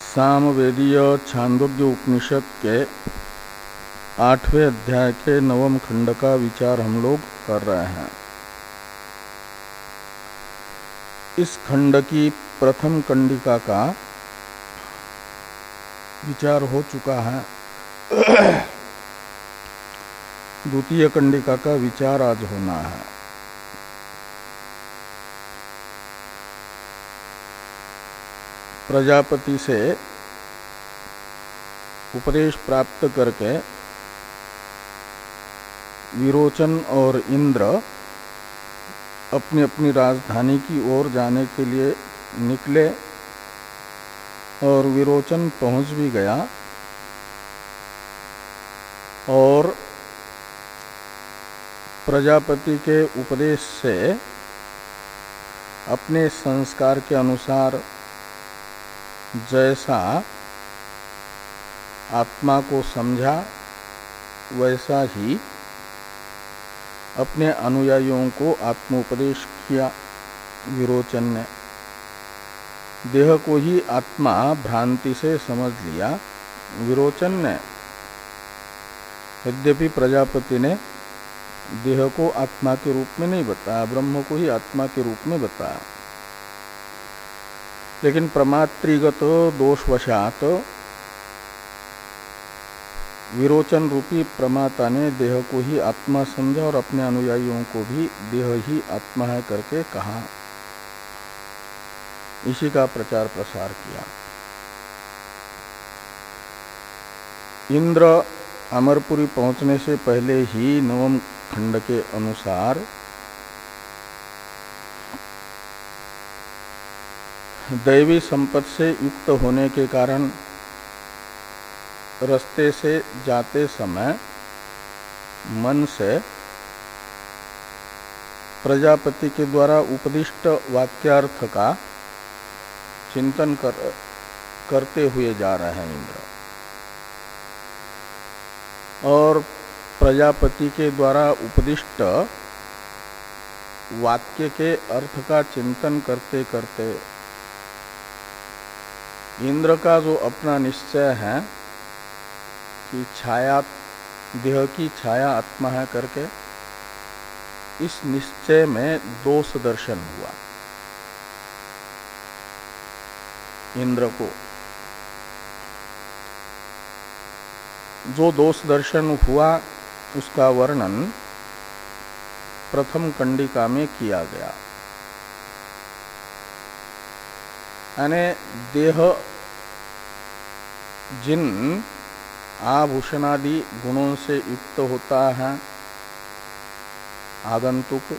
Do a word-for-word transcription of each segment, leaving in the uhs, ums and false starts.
सामवेदीय छांदोग्य उपनिषद के आठवें अध्याय के नवम खंड का विचार हम लोग कर रहे हैं। इस खंड की प्रथम कंडिका का विचार हो चुका है। द्वितीय कंडिका का विचार आज होना है। प्रजापति से उपदेश प्राप्त करके विरोचन और इंद्र अपनी अपनी राजधानी की ओर जाने के लिए निकले और विरोचन पहुंच भी गया और प्रजापति के उपदेश से अपने संस्कार के अनुसार जैसा आत्मा को समझा वैसा ही अपने अनुयायियों को आत्मोपदेश किया। विरोचन ने देह को ही आत्मा भ्रांति से समझ लिया। विरोचन ने यद्यपि प्रजापति ने देह को आत्मा के रूप में नहीं बताया, ब्रह्म को ही आत्मा के रूप में बताया, लेकिन प्रमात्रिगत दोषवशात विरोचन रूपी प्रमाता ने देह को ही आत्मा समझा और अपने अनुयायियों को भी देह ही आत्मा है करके कहा। इसी का प्रचार प्रसार किया। इंद्र अमरपुरी पहुंचने से पहले ही नवम खंड के अनुसार दैवी संपत्ति से युक्त होने के कारण रास्ते से जाते समय मन से प्रजापति के द्वारा उपदिष्ट वाक्यार्थ का चिंतन कर, करते हुए जा रहे हैं इंद्र, और प्रजापति के द्वारा उपदिष्ट वाक्य के अर्थ का चिंतन करते करते इंद्र का जो अपना निश्चय है कि छाया देह की छाया आत्मा है करके, इस निश्चय में दोष दर्शन हुआ। इंद्र को जो दोष दर्शन हुआ उसका वर्णन प्रथम कंडिका में किया गया। यानी देह जिन आभूषणादि गुणों से युक्त होता है आगंतुक,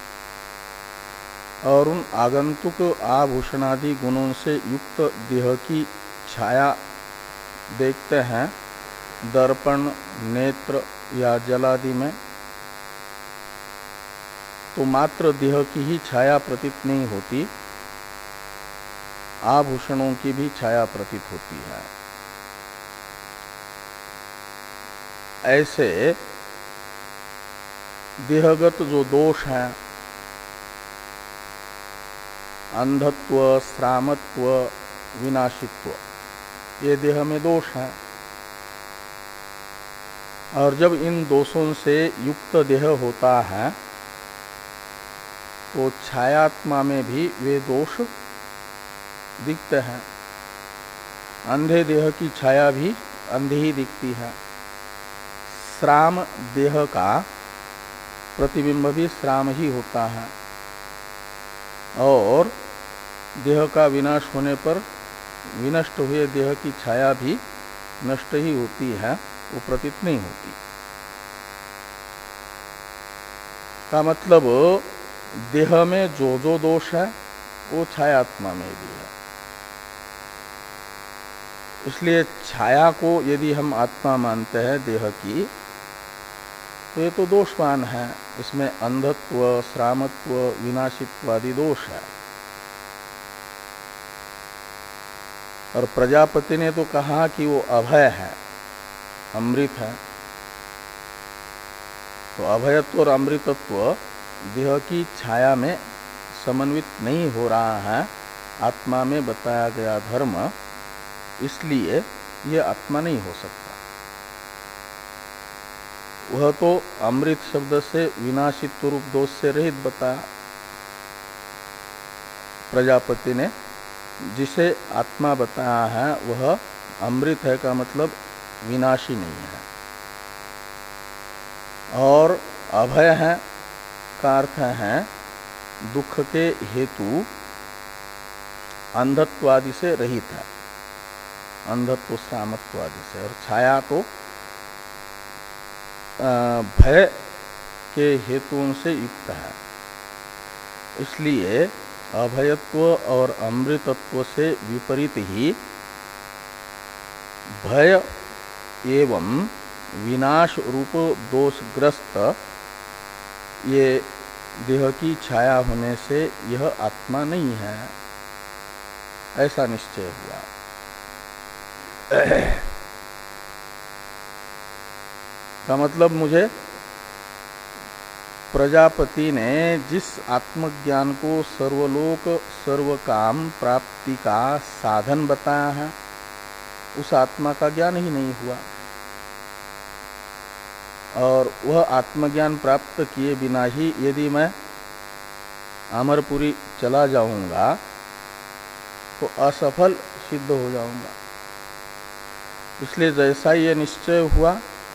और उन आगंतुक आभूषणादि गुणों से युक्त देह की छाया देखते हैं दर्पण, नेत्र या जलादि में, तो मात्र देह की ही छाया प्रतीत नहीं होती, आभूषणों की भी छाया प्रतीत होती है। ऐसे देहगत जो दोष हैं, अंधत्व, श्रामत्व, विनाशित्व, ये देह में दोष हैं, और जब इन दोषों से युक्त देह होता है तो छायात्मा में भी वे दोष दिखते हैं। अंधे देह की छाया भी अंधी ही दिखती है। श्राम देह का प्रतिबिंब भी श्राम ही होता है, और देह का विनाश होने पर विनष्ट हुए देह की छाया भी नष्ट ही होती है, वो प्रतीत नहीं होती। का मतलब देह में जो जो दोष है वो छायात्मा में भी है। इसलिए छाया को यदि हम आत्मा मानते हैं देह की, तो ये तो दोषवान है। इसमें अंधत्व, श्रामत्व, विनाशित्व आदि दोष है। और प्रजापति ने तो कहा कि वो अभय है, अमृत है, तो अभयत्व और अमृतत्व देह की छाया में समन्वित नहीं हो रहा है। आत्मा में बताया गया धर्म इसलिए ये आत्मा नहीं हो सकता। वह तो अमृत शब्द से विनाशित्व रूप दोष से रहित बताया प्रजापति ने। जिसे आत्मा बताया है वह अमृत है का मतलब विनाशी नहीं है, और अभय है का अर्थ है दुख के हेतु अंधत्वादि से रहित है, अंधत्व श्रामत्वादि से। और छाया तो भय के हेतुओं से युक्त है, इसलिए अभयत्व और अमृतत्व से विपरीत ही भय एवं विनाश रूप दोषग्रस्त ये देह की छाया होने से यह आत्मा नहीं है, ऐसा निश्चय हुआ। का मतलब मुझे प्रजापति ने जिस आत्मज्ञान को सर्वलोक सर्वकाम प्राप्ति का साधन बताया है उस आत्मा का ज्ञान ही नहीं हुआ, और वह आत्मज्ञान प्राप्त किए बिना ही यदि मैं अमरपुरी चला जाऊंगा तो असफल सिद्ध हो जाऊंगा। इसलिए जैसा ये निश्चय हुआ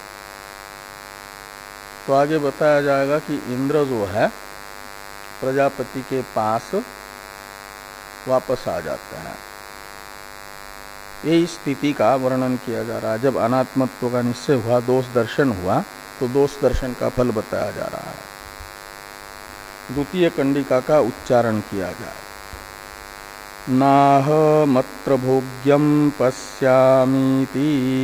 तो आगे बताया जाएगा कि इंद्र जो है प्रजापति के पास वापस आ जाता है। यही स्थिति का वर्णन किया जा रहा है। जब अनात्मत्व का निश्चय हुआ, दोष दर्शन हुआ, तो दोष दर्शन का फल बताया जा रहा है। द्वितीय कंडिका का उच्चारण किया जाए। नाह मत्र भोग्यम पश्यामीति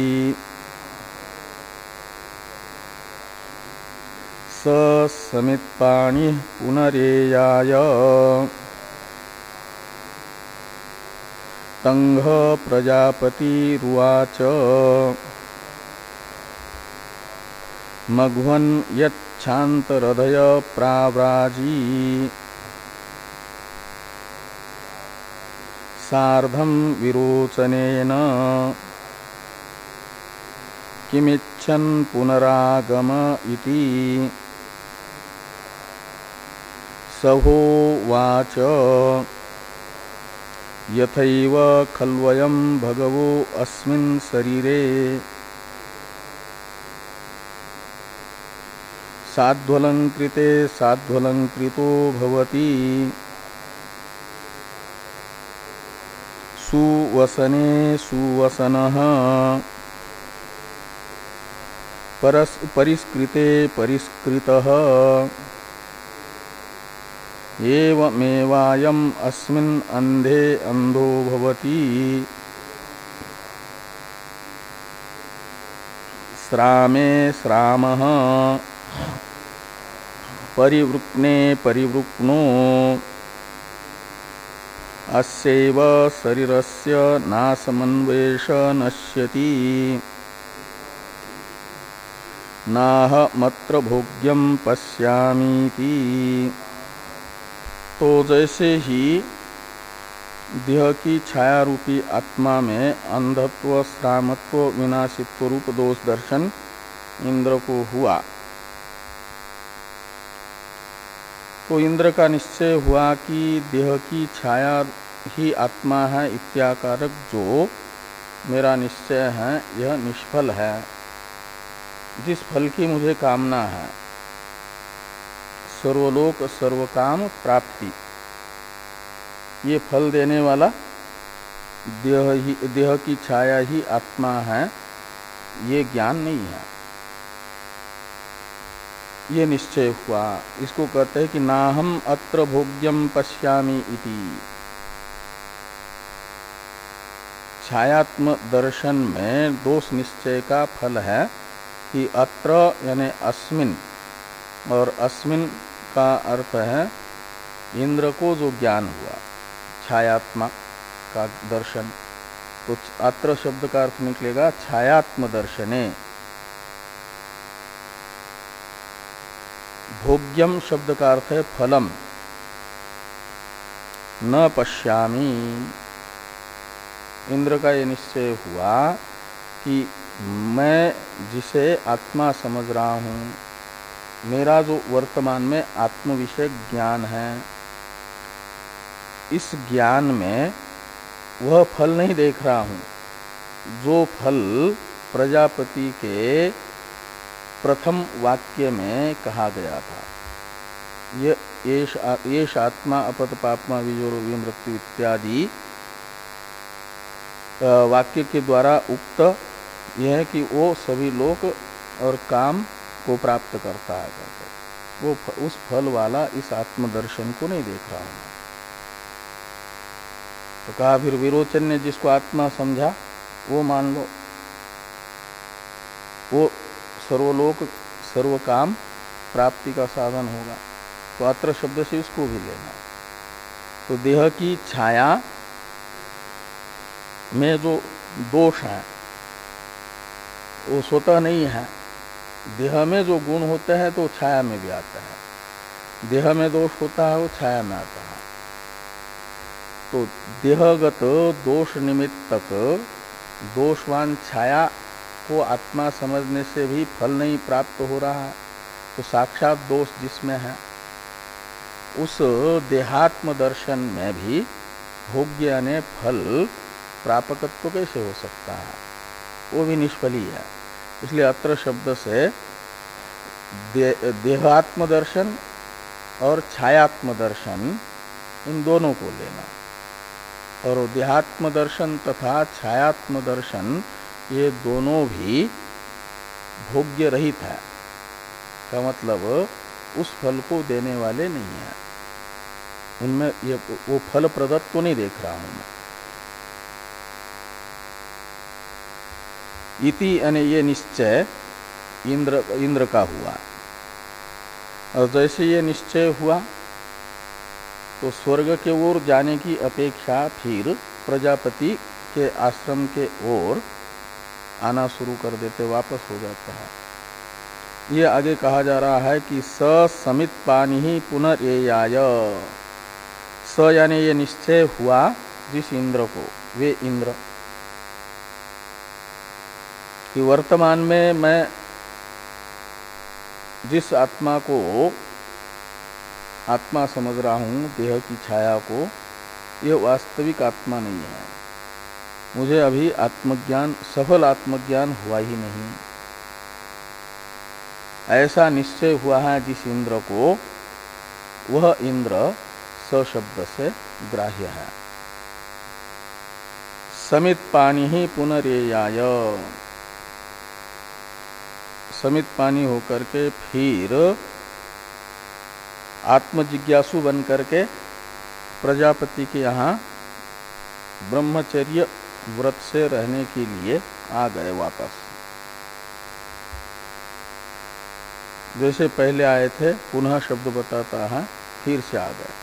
स समित्पाणि पुनरेयाय तंघ प्रजापतिरुवाच मघ्वन् यच्छान्तरधय प्राव्राजी सार्धं विरोचनेन किमिच्छन् पुनरागम इति सहोवाच यथैव खल्वयं भगवो अस्मिन् शरीरे साध्वलंकृते साध्वलंकृतो भवति सुवसने सुवसनः परस् परिष्कृते परिष्कृतः एवमेवायम् अस्मिन् अंधे अंधो भवति श्रामे श्रामः परिवृक्ने परिवृक्नो अस्यैव शरीरस्य नासमन्वेष नश्यति नाह मत्र भोग्यं पश्यामीति। तो जैसे ही देह की छाया रूपी आत्मा में अंधत्व श्रामत्व विनाशित्व रूप दोष दर्शन इंद्र को हुआ, तो इंद्र का निश्चय हुआ कि देह की छाया ही आत्मा है इत्याकारक जो मेरा निश्चय है यह निष्फल है। जिस फल की मुझे कामना है सर्वलोक सर्वकाम प्राप्ति, ये फल देने वाला देह ही देह की छाया ही आत्मा है, ये ज्ञान नहीं है, ये निश्चय हुआ। इसको कहते हैं कि नाहम अत्र भोग्यम पश्यामि इति। छायात्म दर्शन में दोष निश्चय का फल है कि अत्र यानी अस्मिन, और अस्मिन का अर्थ है इंद्र को जो ज्ञान हुआ छायात्मा का दर्शन, तो अत्र शब्द का अर्थ निकलेगा छायात्म दर्शने। भोग्यम शब्द का अर्थ है फलम, न पश्यामि इंद्र का ये निश्चय हुआ कि मैं जिसे आत्मा समझ रहा हूँ, मेरा जो वर्तमान में आत्म विषय ज्ञान है, इस ज्ञान में वह फल नहीं देख रहा हूँ जो फल प्रजापति के प्रथम वाक्य में कहा गया था। ये येष आत्मा अपत पापमा विजोरो विमृत्यु इत्यादि वाक्य के द्वारा उक्त यह है कि वो सभी लोक और काम को प्राप्त करता है, वो उस फल वाला इस आत्मदर्शन को नहीं देख रहा हूं। तो कहा फिर विरोचन ने जिसको आत्मा समझा वो मान लो, वो सर्वलोक सर्व काम प्राप्ति का साधन होगा। तो अत्र शब्द से इसको भी लेना। तो देह की छाया में जो दोष है वो स्वतः नहीं है। देह में जो गुण होते हैं तो छाया में भी आता है, देह में दोष होता है वो छाया में आता है। तो देहगत दोष निमित्तक दोषवान छाया को आत्मा समझने से भी फल नहीं प्राप्त हो रहा है। तो साक्षात दोष जिसमें है उस देहात्म दर्शन में भी भोग्य यानी फल प्रापकत्व कैसे हो सकता है, वो भी निष्फली है। इसलिए अत्र शब्द से दे, देहात्म दर्शन और छायात्म दर्शन इन दोनों को लेना। और देहात्म दर्शन तथा छायात्म दर्शन ये दोनों भी भोग्य रहित है, का मतलब उस फल को देने वाले नहीं है। उनमें ये वो फल प्रदत्त तो नहीं देख रहा हूं मैं। इति यानी ये निश्चय इंद्र इंद्र का हुआ। और जैसे ये निश्चय हुआ तो स्वर्ग के ओर जाने की अपेक्षा फिर प्रजापति के आश्रम के ओर आना शुरू कर देते, वापस हो जाता है। ये आगे कहा जा रहा है कि स समित पानी ही पुनरेयाय। स यानी ये निश्चय हुआ जिस इंद्र को, वे इंद्र कि वर्तमान में मैं जिस आत्मा को आत्मा समझ रहा हूं, देह की छाया को, यह वास्तविक आत्मा नहीं है। मुझे अभी आत्मज्ञान, सफल आत्मज्ञान हुआ ही नहीं। ऐसा निश्चय हुआ है जिस इंद्र को, वह इंद्र स शब्द से ग्राह्य है। समित पानी ही पुनरेयाय, समित पानी होकर के फिर आत्मजिज्ञासु बन करके प्रजापति के यहाँ ब्रह्मचर्य व्रत से रहने के लिए आ गए वापस। जैसे पहले आए थे, पुनः शब्द बताता है, फिर से आ गए।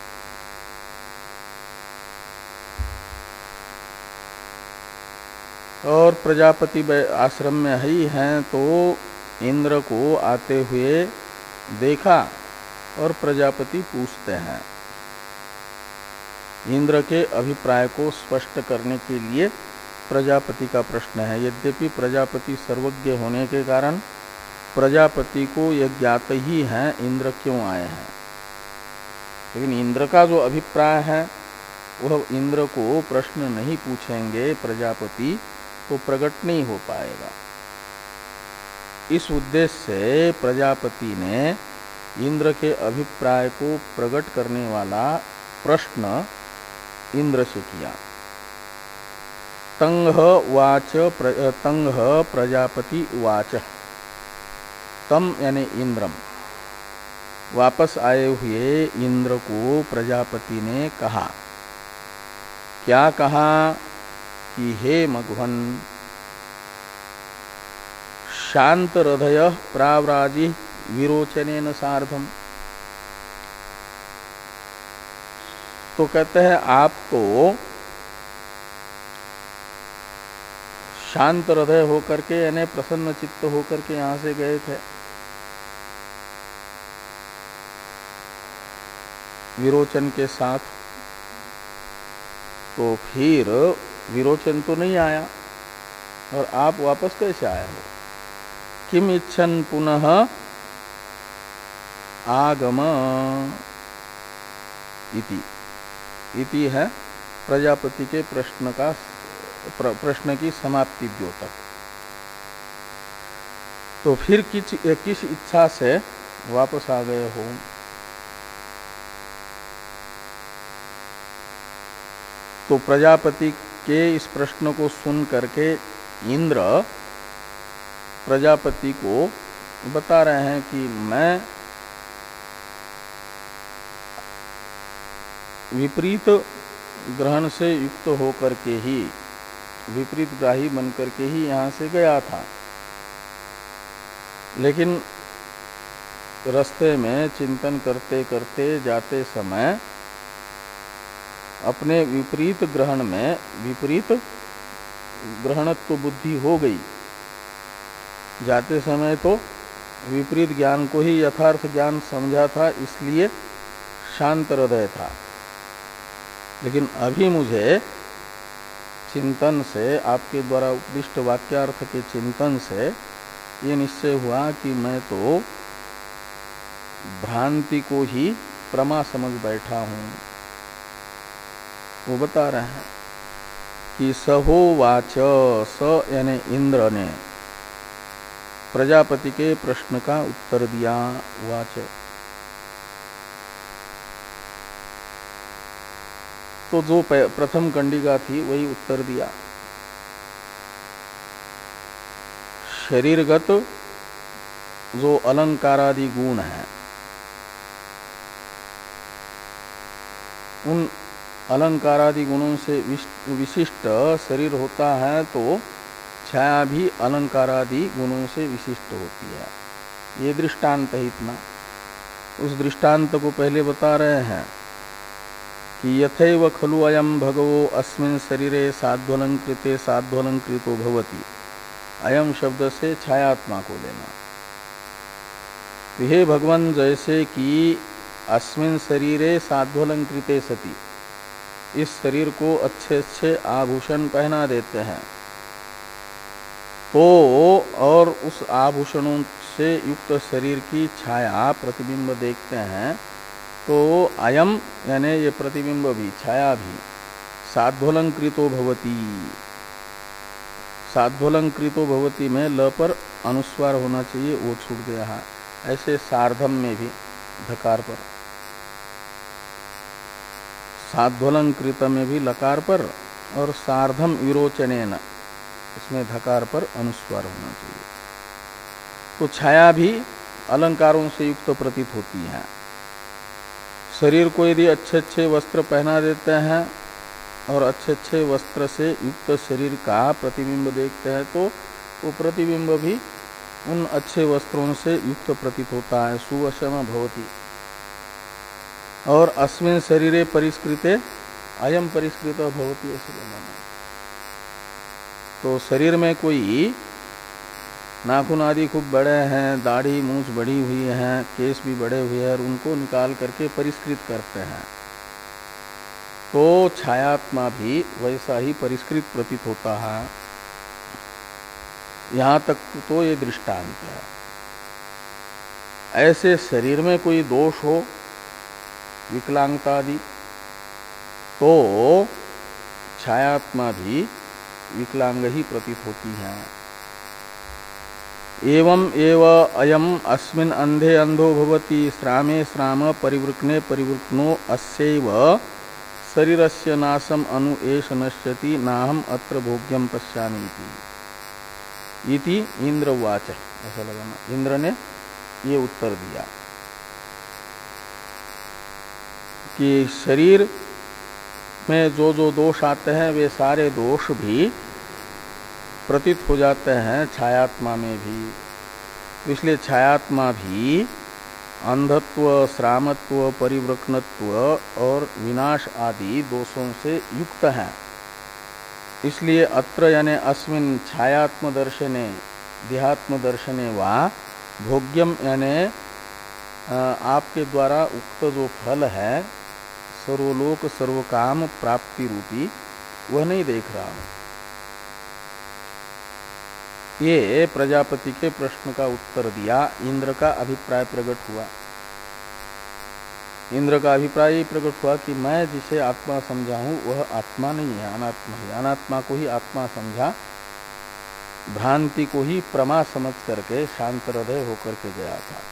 और प्रजापति आश्रम में ही हैं तो इंद्र को आते हुए देखा और प्रजापति पूछते हैं। इंद्र के अभिप्राय को स्पष्ट करने के लिए प्रजापति का प्रश्न है। यद्यपि प्रजापति सर्वज्ञ होने के कारण प्रजापति को यह ज्ञात ही है इंद्र क्यों आए हैं, लेकिन इंद्र का जो अभिप्राय है वह इंद्र को प्रश्न नहीं पूछेंगे प्रजापति तो प्रकट नहीं हो पाएगा। इस उद्देश्य से प्रजापति ने इंद्र के अभिप्राय को प्रकट करने वाला प्रश्न इंद्र से किया। तंग वाच प्र, तंग प्रजापति वाच, तम यानी इंद्रम, वापस आए हुए इंद्र को प्रजापति ने कहा। क्या कहा कि हे मघवन, शांत हृदय प्राव्राजि विरोचनेन सार्धम। तो कहते हैं आप तो शांत हृदय होकर के यानी प्रसन्न चित्त होकर के यहां से गए थे। विरोचन के साथ तो फिर विरोचन तो नहीं आया, और आप वापस कैसे आए हो? किम इच्छन पुनः आगम इति। इति है प्रजापति के प्रश्न का प्रश्न की समाप्ति द्योतक। तो फिर किस किस इच्छा से वापस आ गए हो? तो प्रजापति के इस प्रश्न को सुन करके इंद्र प्रजापति को बता रहे हैं कि मैं विपरीत ग्रहण से युक्त होकर के ही, विपरीत ग्राही बन करके ही यहां से गया था, लेकिन रास्ते में चिंतन करते करते जाते समय अपने विपरीत ग्रहण में विपरीत ग्रहणत्व बुद्धि हो गई। जाते समय तो विपरीत ज्ञान को ही यथार्थ ज्ञान समझा था, इसलिए शांत हृदय था। लेकिन अभी मुझे चिंतन से, आपके द्वारा उपदिष्ट वाक्यार्थ के चिंतन से ये निश्चय हुआ कि मैं तो भ्रांति को ही प्रमा समझ बैठा हूं। वो बता रहे हैं कि सहोवाच, स यानी इंद्र ने प्रजापति के प्रश्न का उत्तर दिया। वाच तो जो प्रथम कंडिका थी वही उत्तर दिया। शरीरगत जो अलंकारादि गुण हैं, उन अलंकारादि गुणों से विशिष्ट शरीर होता है, तो छाया भी अलंकारादि गुणों से विशिष्ट होती है। ये दृष्टांत है इतना। उस दृष्टांत को पहले बता रहे हैं कि यथैव खलु अयम भगवो अस्मिन् शरीरे साध्वलंकृते साध्वलंकृतो भवति। अयम शब्द से छायात्मा को लेना। तो हे भगवान, जैसे कि अस्मिन् शरीरे साध्वलंकृते सति, इस शरीर को अच्छे अच्छे आभूषण पहना देते हैं, तो और उस आभूषणों से युक्त शरीर की छाया प्रतिबिंब देखते हैं, तो अयम यानी ये प्रतिबिंब भी, छाया भी साध्वलंकृतो भवति। साध्वलंकृतो भवति में ल पर अनुस्वार होना चाहिए, वो छूट गया है। ऐसे सार्धम में भी धकार पर, साध्वलंकृत में भी लकार पर, और सार्धम विरोचनेन इसमें धकार पर अनुस्वार होना चाहिए। तो छाया भी अलंकारों से युक्त प्रतीत होती है। शरीर को यदि अच्छे अच्छे वस्त्र पहना देते हैं और अच्छे अच्छे वस्त्र से युक्त शरीर का प्रतिबिंब देखते हैं, तो वो प्रतिबिंब भी उन अच्छे वस्त्रों से युक्त प्रतीत होता है। सुवशम भवति। और अस्मिन् शरीरे परिष्कृते अयम परिष्कृत भवति, ऐसे बोलना। तो शरीर में कोई नाखून आदि खूब बड़े हैं, दाढ़ी मूछ बड़ी हुई है, केस भी बड़े हुए हैं, और उनको निकाल करके परिष्कृत करते हैं, तो छायात्मा भी वैसा ही परिष्कृत प्रतीत होता है। यहां तक तो ये दृष्टांत है। ऐसे शरीर में कोई दोष हो, विकलांगता आदि, तो छायात्मा भी विकलांग ही प्रतीत होती है। एवं एव अयम अस्मिन् अंधे अंधो भवति, श्रामे श्राम परिवृक्ने परिवृक्नो अस्यैव शरीरस्य नाशम अनु एष नश्यति नाहम अत्र भोग्यम पश्यामि इति इंद्र उवाच। ऐसा लगाना। इंद्र ने ये उत्तर दिया कि शरीर में जो जो दोष आते हैं, वे सारे दोष भी प्रतीत हो जाते हैं छायात्मा में भी। इसलिए छायात्मा भी अंधत्व, श्रामत्व, परिवृक्नत्व और विनाश आदि दोषों से युक्त है। इसलिए अत्र यानी अस्मिन् छायात्म दर्शने देहात्म दर्शने वा भोग्यम यानी आपके द्वारा उक्त जो फल है सर्वलोक सर्वकाम प्राप्ति रूपी, वह नहीं देख रहा हूं। ये प्रजापति के प्रश्न का उत्तर दिया, इंद्र का अभिप्राय प्रकट हुआ। इंद्र का अभिप्राय ही प्रकट हुआ कि मैं जिसे आत्मा समझा हूं वह आत्मा नहीं है, अनात्मा ही। अनात्मा को ही आत्मा समझा, भ्रांति को ही प्रमा समझ करके शांत हृदय होकर के गया था।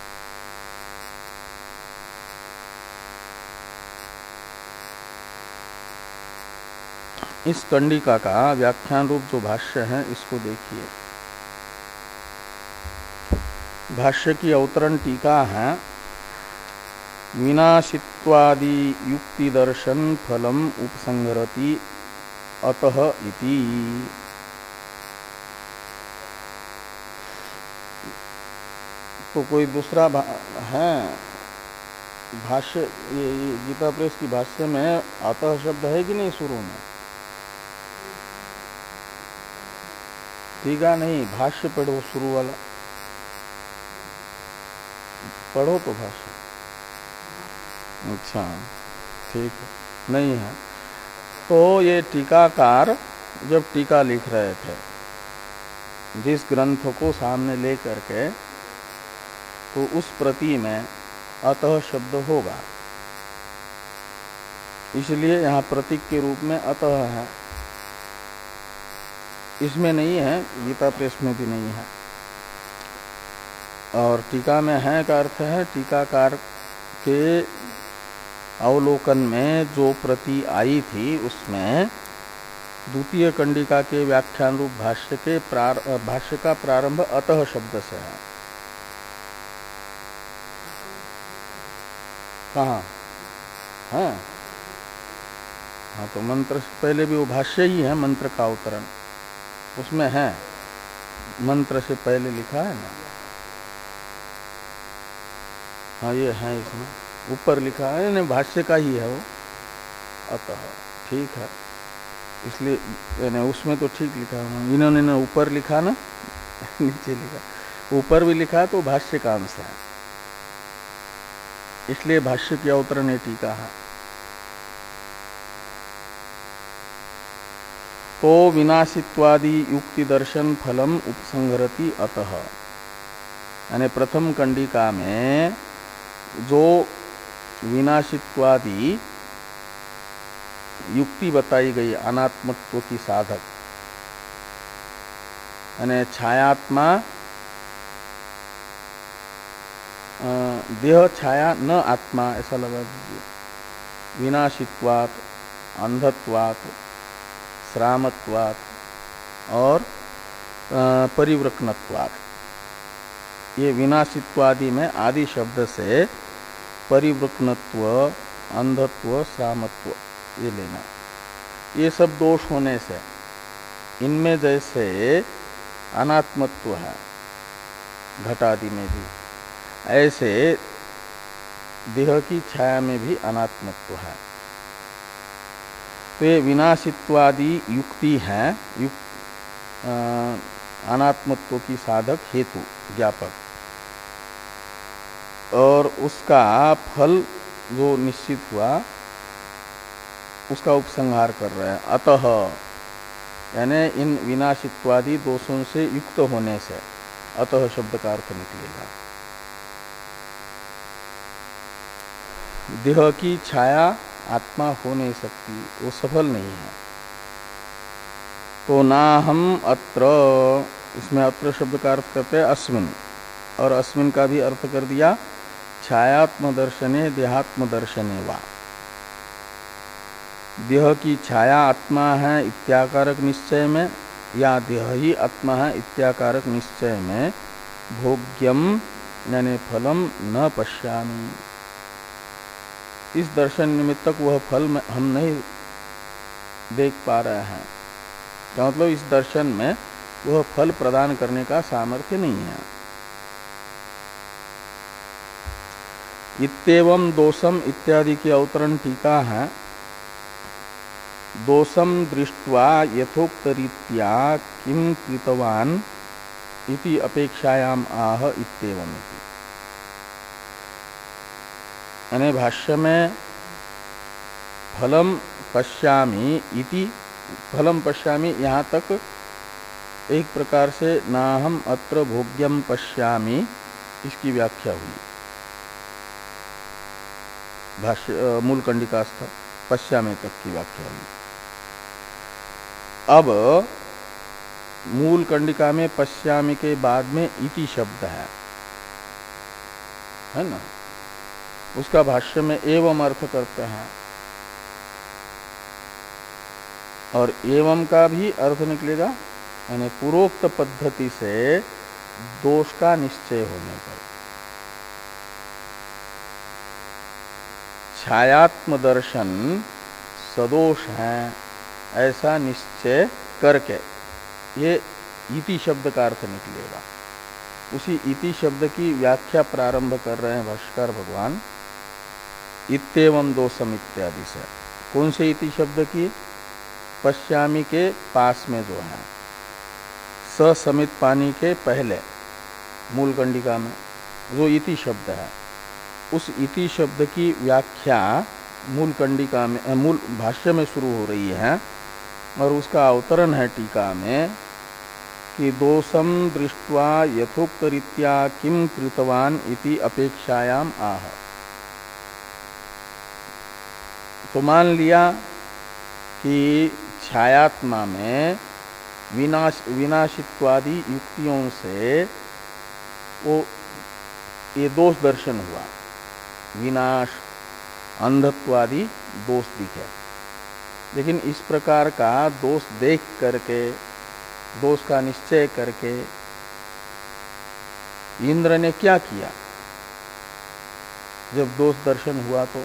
इस कंडिका का व्याख्यान रूप जो भाष्य है इसको देखिए। भाष्य की अवतरण टीका है, विनाशित्वादि युक्ति दर्शन फलम उपसंहरति अतः इति। तो कोई दूसरा भा, है भाष्य, ये गीता प्रेस की भाष्य में अतः शब्द है कि नहीं शुरू में? टीका नहीं, भाष्य पढ़ो, शुरू वाला पढ़ो तो भाष्य। अच्छा ठीक है, नहीं है तो ये टीकाकार जब टीका लिख रहे थे, जिस ग्रंथ को सामने ले करके, तो उस प्रति में अतः शब्द होगा, इसलिए यहां प्रतीक के रूप में अतः है। इसमें नहीं है, गीता प्रेस में भी नहीं है। और टीका में है का अर्थ है टीकाकार के अवलोकन में जो प्रति आई थी उसमें द्वितीय कंडिका के व्याख्यान रूप भाष्य के प्रार, भाष्य का प्रारंभ अतः शब्द से है। कहाँ है? हाँ, तो मंत्र से पहले भी वो भाष्य ही है, मंत्र का अवतरण उसमें है, मंत्र से पहले लिखा है ना। हाँ ये है, इसमें ऊपर लिखा है ना, भाष्य का ही है वो अतः, ठीक है। इसलिए उसमें तो ठीक लिखा है, इन्होंने ना ऊपर लिखा ना नीचे लिखा, ऊपर भी लिखा तो भाष्य का अंश है, इसलिए भाष्य की अवतरण टीका है। तो विनाशित्वादि युक्ति दर्शन फलम उपसंहरति अतः, यानी प्रथम कंडिका में जो विनाशित्वादि युक्ति बताई गई अनात्मत्व की साधक, यानी छायात्मा देह छाया न आत्मा, ऐसा लगा दीजिए। विनाशित्वात्, अंधत्वात्, श्रामत्वात् और परिवृक्नत्वात्, ये विनाशित्वादि में आदि शब्द से परिवृक्नत्व, अंधत्व, श्रामत्व ये लेना। ये सब दोष होने से इनमें जैसे अनात्मत्व है घटादि में भी, ऐसे देह की छाया में भी अनात्मत्व है। तो ये विनाशित्वादि युक्ति है, युक्त अनात्मत्व की साधक हेतु ज्ञापक, और उसका फल जो निश्चित हुआ उसका उपसंहार कर रहे हैं। अतः यानी इन विनाशित्वादि दोषों से युक्त होने से अतः शब्द का अर्थ निकलेगा। देह की छाया आत्मा हो नहीं सकती, वो सफल नहीं है। तो ना हम अत्र, इसमें अत्र शब्द का अर्थ करते हैं अस्मिन, और अस्मिन का भी अर्थ कर दिया छायात्म दर्शने देहात्म दर्शने वा। देह की छाया आत्मा है इत्याकारक निश्चय में, या देह ही आत्मा है इत्याकारक निश्चय में भोग्यम यानी फलम न पश्यामि। इस दर्शन निमित्तक वह फल हम नहीं देख पा रहे हैं, क्या मतलब इस दर्शन में वह फल प्रदान करने का सामर्थ्य नहीं है। इत्येवं दोषम इत्यादि की अवतरण टीका है। दोषम दृष्ट्वा यथोक्त रीत्या किम कृतवान इति अपेक्षायाम आह इत्येवम् इति। यानी भाष्य में फलम पश्यामि इति फलम पश्यामि यहाँ तक एक प्रकार से नाहम अत्र भोग्यम पश्यामि इसकी व्याख्या हुई भाष्य मूल कंडिकास्थ पश्यामि तक की व्याख्या हुई। अब मूल कंडिका में पश्यामि के बाद में इति शब्द है है ना, उसका भाष्य में एवं अर्थ करते हैं और एवं का भी अर्थ निकलेगा यानी पूर्वोक्त पद्धति से दोष का निश्चय होने पर। छायात्म दर्शन सदोष है ऐसा निश्चय करके ये इति शब्द का अर्थ निकलेगा। उसी इति शब्द की व्याख्या प्रारंभ कर रहे हैं भाष्यकार भगवान इत्येवं दोषम इत्यादि से। कौन से इति शब्द की? पश्यामि के पास में जो है ससमित पानी के पहले मूल कंडिका में जो इति शब्द है उस इति शब्द की व्याख्या मूल कंडिका में मूल भाष्य में शुरू हो रही है और उसका अवतरण है टीका में कि दोषम दृष्ट्वा यथोक्त रीत्या किम कृतवान इति अपेक्षायाम आह। तो मान लिया कि छायात्मा में विनाश विनाशित्वादि युक्तियों से वो ये दोष दर्शन हुआ, विनाश अंधत्वादि दोष दिखे। लेकिन इस प्रकार का दोष देख करके दोष का निश्चय करके इंद्र ने क्या किया? जब दोष दर्शन हुआ तो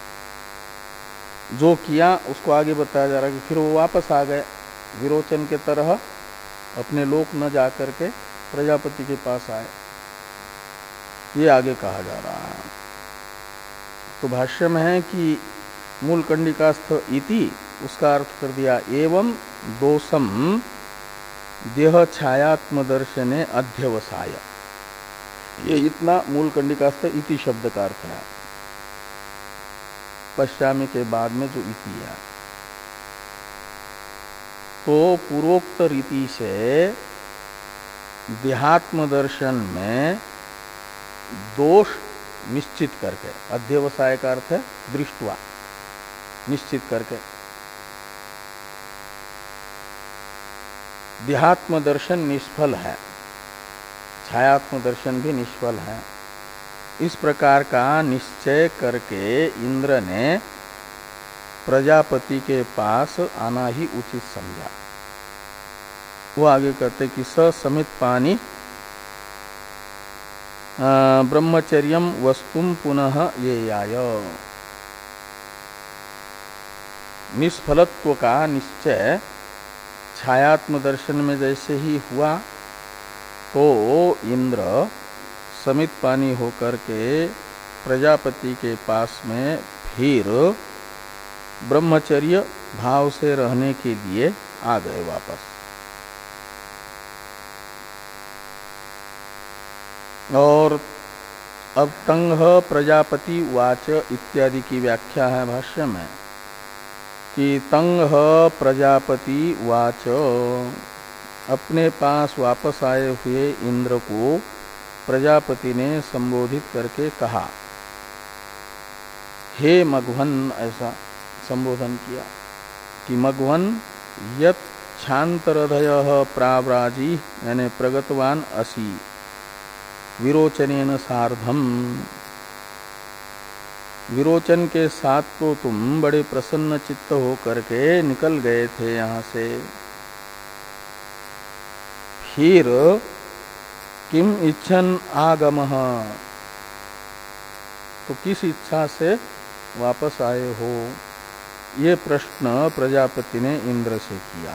जो किया उसको आगे बताया जा रहा है कि फिर वो वापस आ गए विरोचन के तरह अपने लोक न जाकर के प्रजापति के पास आए। ये आगे कहा जा रहा है। तो भाष्य में है कि मूल कंडिकास्थ इति उसका अर्थ कर दिया एवं दोषम देह छायात्म दर्शने अध्यवसाय। ये इतना मूल कंडिकास्थ इति शब्द का अर्थ है पश्चामी के बाद में जो इति है। तो पूर्वोक्त रीति से देहात्म दर्शन में दोष निश्चित करके, अध्यवसाय का अर्थ है दृष्टवा, निश्चित करके देहात्म दर्शन निष्फल है, छायात्म दर्शन भी निष्फल है। इस प्रकार का निश्चय करके इंद्र ने प्रजापति के पास आना ही उचित समझा। वो आगे कहते कि ससमित पानी ब्रह्मचर्यम वस्तुम पुनः ये आय। निष्फलत्व का निश्चय छायात्म दर्शन में जैसे ही हुआ तो इंद्र समित पानी होकर के प्रजापति के पास में फिर ब्रह्मचर्य भाव से रहने के लिए आ गए वापस। और अब तंग प्रजापति वाच इत्यादि की व्याख्या है भाष्य में कि तंग प्रजापति वाच, अपने पास वापस आए हुए इंद्र को प्रजापति ने संबोधित करके कहा, हे मघवन, ऐसा संबोधन किया कि मघवन यत छांतरधय प्राव्राजी यानी प्रगतवान असि विरोचनेन सार्धम। विरोचन के साथ तो तुम बड़े प्रसन्न चित्त हो करके निकल गए थे यहां से, फिर किम इच्छन आगमः, तो किस इच्छा से वापस आए हो? ये प्रश्न प्रजापति ने इंद्र से किया।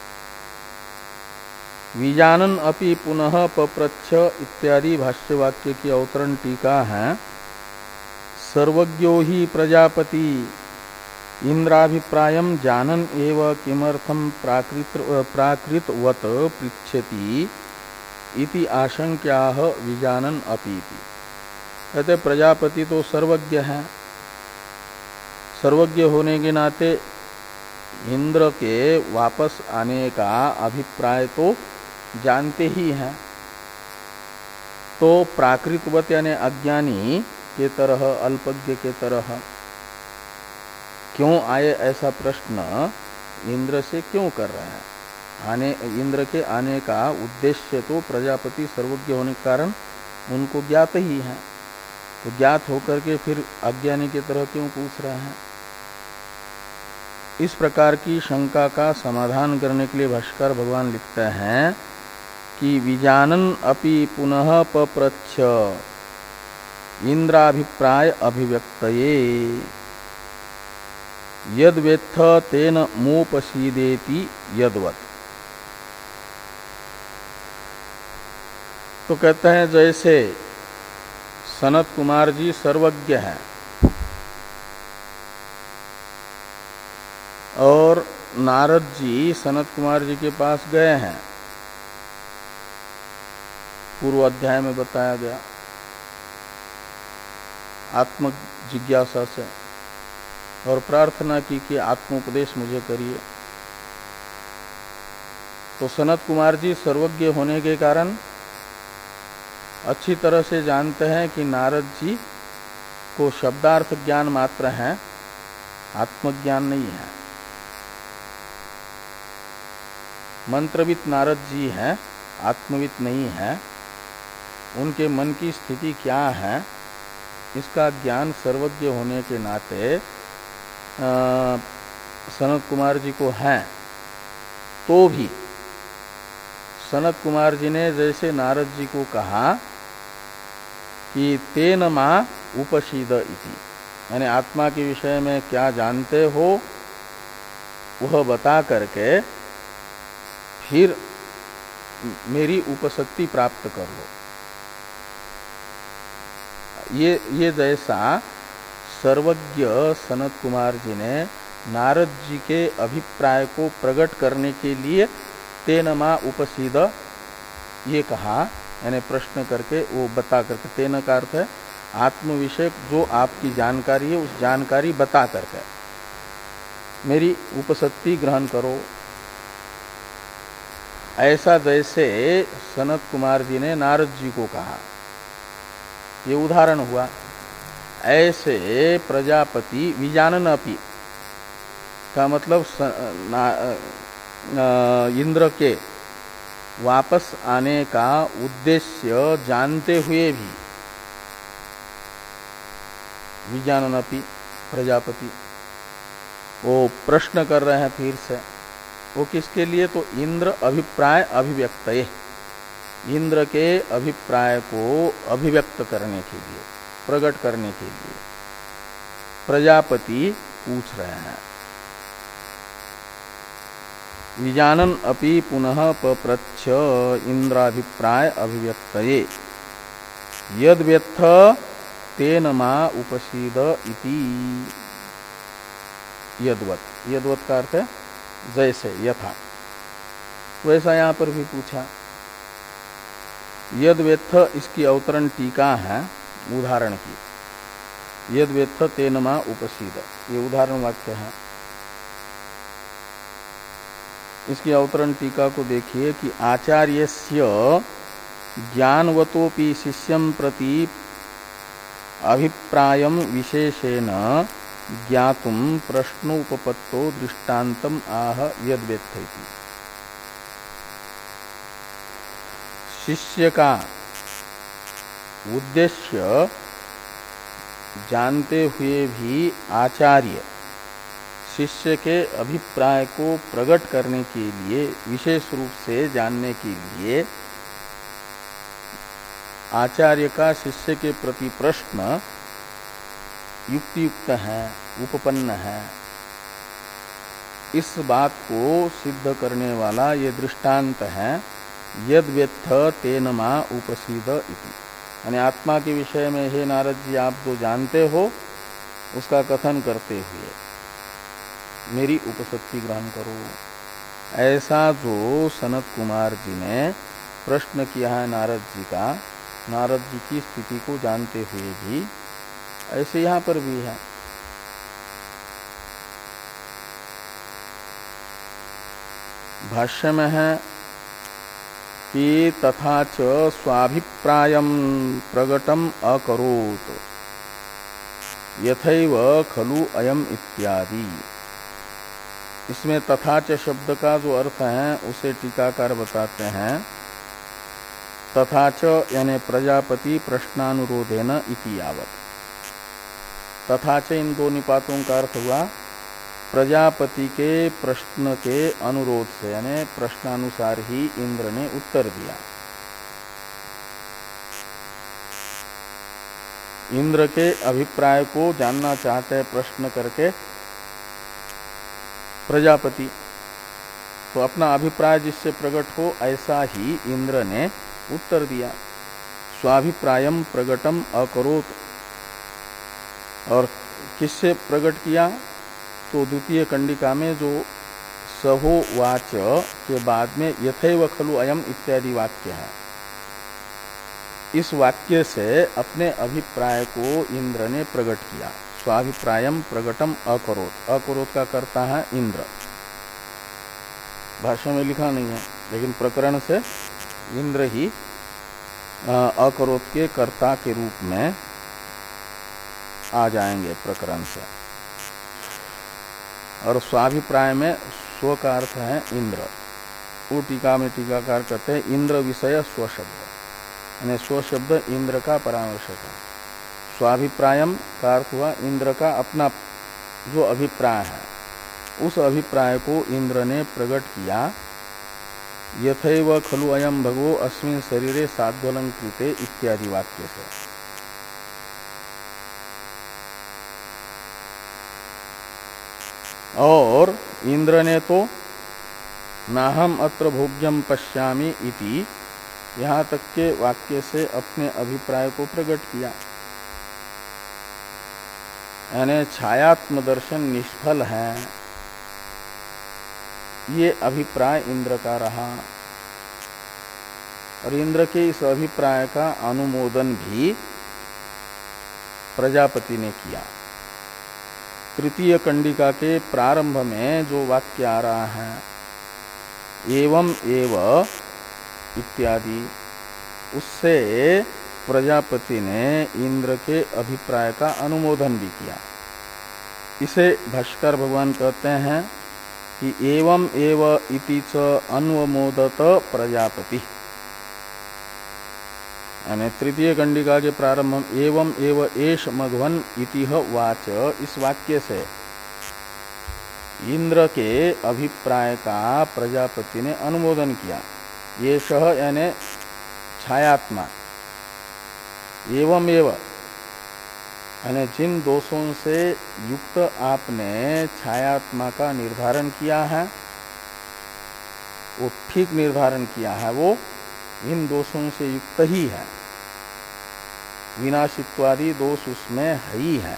विजानन अपि पुनः पप्रच्छ इत्यादि भाष्यवाक्य की अवतरण टीका है। सर्वज्ञो ही प्रजापति इंद्राभिप्रायम जानन एव किमर्थम प्राकृत प्राकृतवत पृच्छति इति आशंक्याह विजानन अपीति। कहते प्रजापति तो सर्वज्ञ है, सर्वज्ञ होने के नाते इंद्र के वापस आने का अभिप्राय तो जानते ही हैं, तो प्राकृतवत यानी अज्ञानी के तरह, अल्पज्ञ के तरह क्यों आए ऐसा प्रश्न इंद्र से क्यों कर रहे हैं? आने इंद्र के आने का उद्देश्य तो प्रजापति सर्वज्ञ होने के कारण उनको ज्ञात ही है, तो ज्ञात होकर के फिर अज्ञानी की तरह क्यों पूछ रहे हैं? इस प्रकार की शंका का समाधान करने के लिए भाष्यकार भगवान लिखते हैं कि विजानन अपि पुनः पप्रच्छ इंद्राभिप्राय अभिव्यक्तये यद वेत्थ तेन मोपसीदेति यदवत्। तो कहते हैं जैसे सनत कुमार जी सर्वज्ञ हैं और नारद जी सनत कुमार जी के पास गए हैं, पूर्व अध्याय में बताया गया, आत्म जिज्ञासा से, और प्रार्थना की कि आत्मोपदेश मुझे करिए। तो सनत कुमार जी सर्वज्ञ होने के कारण अच्छी तरह से जानते हैं कि नारद जी को शब्दार्थ ज्ञान मात्र है, आत्मज्ञान नहीं है। मंत्रविद नारद जी हैं, आत्मविद नहीं है। उनके मन की स्थिति क्या है इसका ज्ञान सर्वज्ञ होने के नाते सनत कुमार जी को है। तो भी सनत कुमार जी ने जैसे नारद जी को कहा कि तेन मां उपसीद इति, यानी आत्मा के विषय में क्या जानते हो वह बता करके फिर मेरी उपसक्ति प्राप्त कर लो। ये ये जैसा सर्वज्ञ सनत कुमार जी ने नारद जी के अभिप्राय को प्रकट करने के लिए तेन मां उपसीद ये कहा, यानी प्रश्न करके वो बता करके, तेन का अर्थ है आत्म विषय जो आपकी जानकारी है उस जानकारी बता करके मेरी उपसक्ति ग्रहण करो। ऐसा जैसे सनत कुमार जी ने नारद जी को कहा, ये उदाहरण हुआ। ऐसे प्रजापति विजानन अपि का मतलब इंद्र के वापस आने का उद्देश्य जानते हुए भी, विजानन अपि प्रजापति वो प्रश्न कर रहे हैं फिर से। वो किसके लिए? तो इंद्र अभिप्राय अभिव्यक्तये, इंद्र के अभिप्राय को अभिव्यक्त करने के लिए, प्रकट करने के लिए प्रजापति पूछ रहे हैं। विजानन अपि पुनः पप्रच्छ इंद्राभिप्राय अभिव्यक्तये यद व्यथ तेन मां उपसीद इति यदवत्। यदवत् का अर्थ है जैसे, यथा, वैसा यहां पर भी पूछा। यद वेत्थ इसकी अवतरण टीका है उदाहरण की, यद वेत्थ तेन मां उपसीद, ये उदाहरण वाक्य है। इसकी अवतरण टीका को देखिए कि आचार्यस्य ज्ञानवतोपि शिष्यं प्रति अभिप्रायं विशेषेण ज्ञातुम प्रश्नोपपत्तो दृष्टान्तम आह यद वेत्थ इति। शिष्य का उद्देश्य जानते हुए भी आचार्य शिष्य के अभिप्राय को प्रकट करने के लिए, विशेष रूप से जानने के लिए आचार्य का शिष्य के प्रति प्रश्न युक्तियुक्त है, उपपन्न है। इस बात को सिद्ध करने वाला ये दृष्टांत है यद वेत्थ तेन मां उपसीद इति। यानी आत्मा के विषय में हे नारद जी आप जो जानते हो उसका कथन करते हुए मेरी उपसक्ति ग्रहण करो। ऐसा जो सनत कुमार जी ने प्रश्न किया है नारद जी का, नारद जी की स्थिति को जानते हुए भी, ऐसे यहां पर भी है। भाष्य में है कि तथा च स्वाभिप्रायम प्रगटम अकरोत यथैव खलु अयम इत्यादि। इसमें तथा च शब्द का जो अर्थ है उसे टीकाकार बताते हैं, तथा च यानी प्रजापति प्रश्नानुरोधेन इति यावत्। तथा च इन दो निपातों का अर्थ हुआ प्रजापति के प्रश्न के अनुरोध से, यानी प्रश्नानुसार ही इंद्र ने उत्तर दिया। इंद्र के अभिप्राय को जानना चाहते हैं प्रश्न करके प्रजापति, तो अपना अभिप्राय जिससे प्रकट हो ऐसा ही इंद्र ने उत्तर दिया। स्वाभिप्रायम प्रगटम अकरोत, और किससे प्रकट किया? तो द्वितीय कंडिका में जो सहोवाच के बाद में यथैव खलु अयम इत्यादि वाक्य है, इस वाक्य से अपने अभिप्राय को इंद्र ने प्रकट किया। स्वाभिप्रायम प्रगटम अकरोत, अकरोत का कर्ता है इंद्र। भाषा में लिखा नहीं है, लेकिन प्रकरण से इंद्र ही अकरोत के कर्ता के रूप में आ जाएंगे प्रकरण से। और स्वाभिप्राय में स्व का अर्थ है इंद्र। वो टीका में टीकाकार कहते हैं इंद्र विषय स्व शब्द, यानी स्व शब्द इंद्र का परामर्शक है। स्वाभिप्रायम का अर्थ हुआ इंद्र का अपना जो अभिप्राय है, उस अभिप्राय को इंद्र ने प्रकट किया। यथैव खलु अयम भगवो अस्मिन् शरीरे साध्वलंकृते इत्यादि वाक्य से। और इंद्र ने तो नाहम अत्र भोग्यम पश्यामि इति यहां तक के वाक्य से अपने अभिप्राय को प्रकट किया। यानी छायात्म दर्शन निष्फल है, ये अभिप्राय इंद्र का रहा। और इंद्र के इस अभिप्राय का अनुमोदन भी प्रजापति ने किया। तृतीय कंडिका के प्रारंभ में जो वाक्य आ रहा है एवं एव इत्यादि, उससे प्रजापति ने इंद्र के अभिप्राय का अनुमोदन भी किया। इसे भाष्कर भगवान कहते हैं कि एवं एव इति च अन्वमोदत प्रजापति, यानी तृतीय कंडिका के प्रारंभ में एवं एव एष मघवन इतिह वाच, इस वाक्य से इंद्र के अभिप्राय का प्रजापति ने अनुमोदन किया। ये शह यानी छायात्मा, एवं एव यानी जिन दोषों से युक्त आपने छायात्मा का निर्धारण किया है, वो ठीक निर्धारण किया है, वो इन दोषों से युक्त ही है। विनाशित्वादि दोष उसमें है ही है,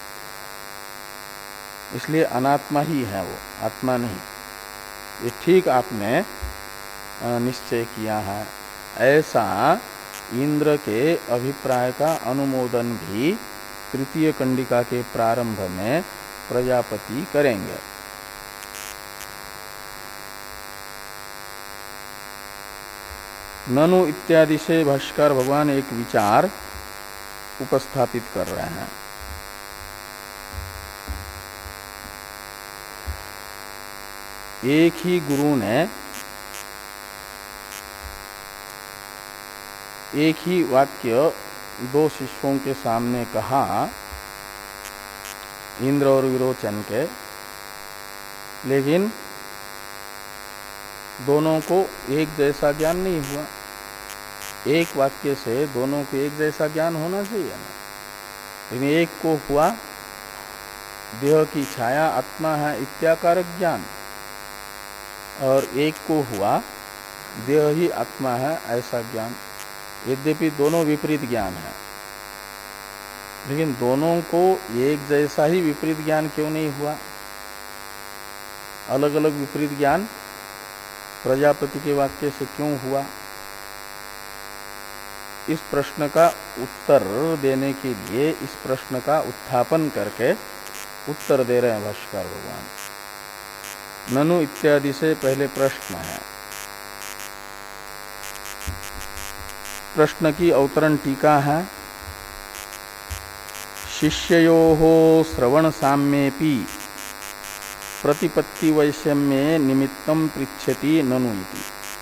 इसलिए अनात्मा ही है वो, आत्मा नहीं। ये ठीक आपने निश्चय किया है। ऐसा इंद्र के अभिप्राय का अनुमोदन भी तृतीय कंडिका के प्रारंभ में प्रजापति करेंगे। ननु इत्यादि से भाष्कर भगवान एक विचार उपस्थापित कर रहे हैं। एक ही गुरु ने एक ही वाक्य दो शिष्यों के सामने कहा, इंद्र और विरोचन के, लेकिन दोनों को एक जैसा ज्ञान नहीं हुआ। एक वाक्य से दोनों को एक जैसा ज्ञान होना चाहिए ना, लेकिन एक को हुआ देह की छाया आत्मा है इत्याकारक ज्ञान, और एक को हुआ देह ही आत्मा है ऐसा ज्ञान। यद्यपि दोनों विपरीत ज्ञान है, लेकिन दोनों को एक जैसा ही विपरीत ज्ञान क्यों नहीं हुआ? अलग अलग विपरीत ज्ञान प्रजापति के वाक्य से क्यों हुआ? इस प्रश्न का उत्तर देने के लिए इस प्रश्न का उत्थापन करके उत्तर दे रहे हैं भाष्यकार भगवान। ननु इत्यादि से पहले प्रश्न है। प्रश्न की अवतरण टीका है। शिष्ययोः श्रवण साम्येपि प्रतिपत्ति वैषम्ये निमित्तं पृच्छति ननु इति।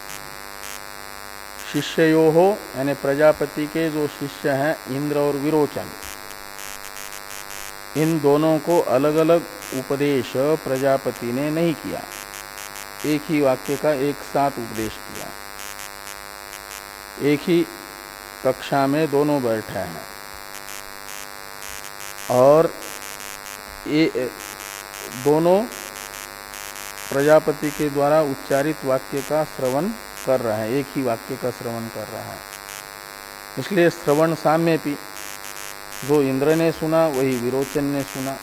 शिष्ययोः यानी प्रजापति के जो शिष्य हैं इंद्र और विरोचन, इन दोनों को अलग अलग उपदेश प्रजापति ने नहीं किया, एक ही वाक्य का एक साथ उपदेश किया। एक ही कक्षा में दोनों बैठे हैं और ये दोनों प्रजापति के द्वारा उच्चारित वाक्य का श्रवण कर रहे हैं, एक ही वाक्य का श्रवण कर रहे हैं। इसलिए श्रवण साम्येपि, जो इंद्र ने सुना वही विरोचन ने सुना,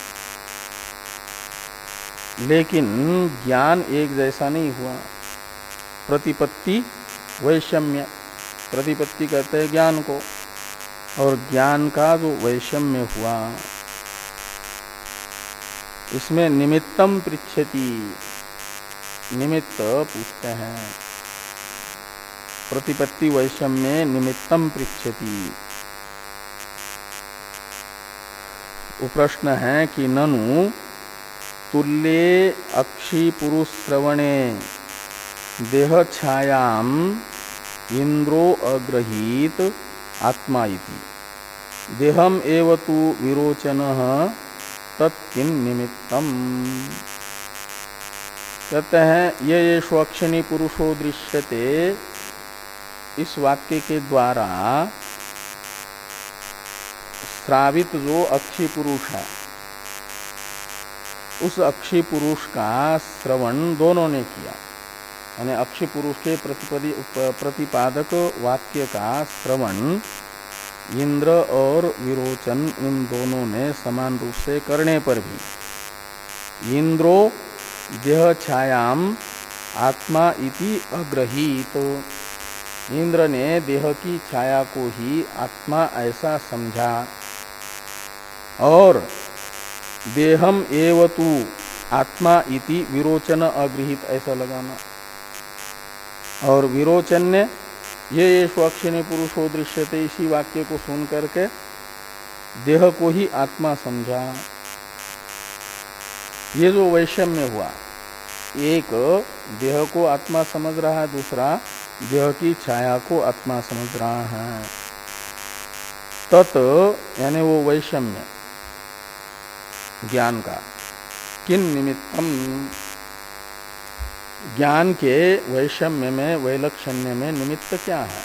लेकिन ज्ञान एक जैसा नहीं हुआ। प्रतिपत्ति वैषम्य, प्रतिपत्ति कहते हैं ज्ञान को, और ज्ञान का जो वैषम्य हुआ, इसमें निमित्तम पृच्छति, निमित्त पूछते हैं। प्रतिपत्ति वैषम्य निमित्तम पृच्छति। वो प्रश्न है कि ननु तुल्ये अक्षी पुरुष श्रवणे देह छायाम इंद्रो अग्रहीत आत्मा इति देहम एव तु विरोचनः तत्किन निमित्तम। कहते हैं ये ये स्वक्षिणी पुरुषो दृश्यते, इस वाक्य के द्वारा श्रावित जो अक्षी पुरुष है, उस अक्षी पुरुष का श्रवण दोनों ने किया। यानी अक्षी पुरुष के प्रतिपादक वाक्य का श्रवण इंद्र और विरोचन इन दोनों ने समान रूप से करने पर भी इंद्रो देह छायाम आत्मा इति अग्रहीत, तो इंद्र ने देह की छाया को ही आत्मा ऐसा समझा, और देहम एव तु आत्मा इति विरोचन अग्रहीत ऐसा लगाना। और विरोचन ने ये ये स्वक्षिणी पुरुषो दृश्यते, इसी वाक्य को सुन करके देह को ही आत्मा समझा। ये जो वैषम्य हुआ, एक देह को आत्मा समझ रहा है, दूसरा देह की छाया को आत्मा समझ रहा है। तत् यानी वो वैषम्य ज्ञान का, किन निमित्तम, ज्ञान के वैषम्य में वैलक्षण्य में निमित्त क्या है।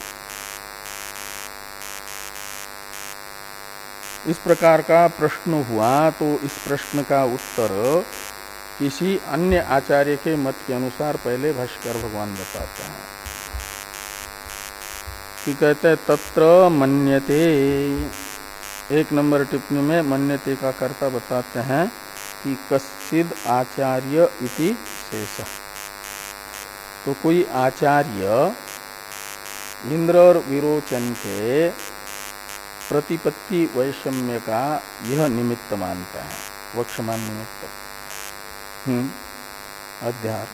इस प्रकार का प्रश्न हुआ तो इस प्रश्न का उत्तर किसी अन्य आचार्य के मत के अनुसार पहले भाष्कर भगवान बताते हैं कि कहते हैं तत्र मन्यते, एक नंबर टिप्पणी में मन्यते का कर्ता बताते हैं कि कश्चिद आचार्य इति शेष, तो कोई आचार्य इंद्र और विरोचन के प्रतिपत्ति वैषम्य का यह निमित्त मानता है, वक्षमान निमित्त। हम्म अध्यार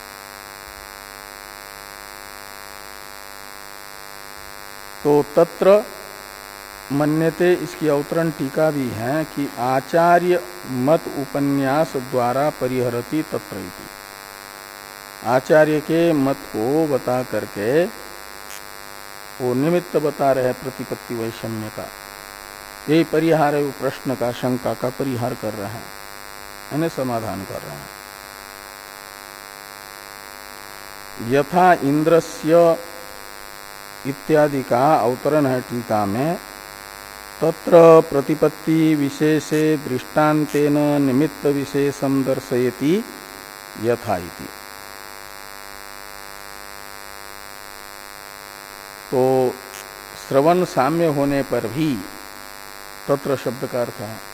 तो तत्र मन्यते, इसकी अवतरण टीका भी है कि आचार्य मत उपन्यास द्वारा परिहरति तत्र इति, आचार्य के मत को बता करके वो निमित्त बता रहे प्रतिपत्ति वैषम्य का, यही परिहार है, वो प्रश्न का, शंका का परिहार कर रहे हैं, यानी समाधान कर रहे हैं। यथा इंद्रस्य इत्यादि का अवतरण है टीका में, तत्र प्रतिपत्ति विशेषे दृष्टान्तेन निमित्त विशेषम दर्शयति यथा इति। तो श्रवण साम्य होने पर भी तत्र शब्द का अर्थ है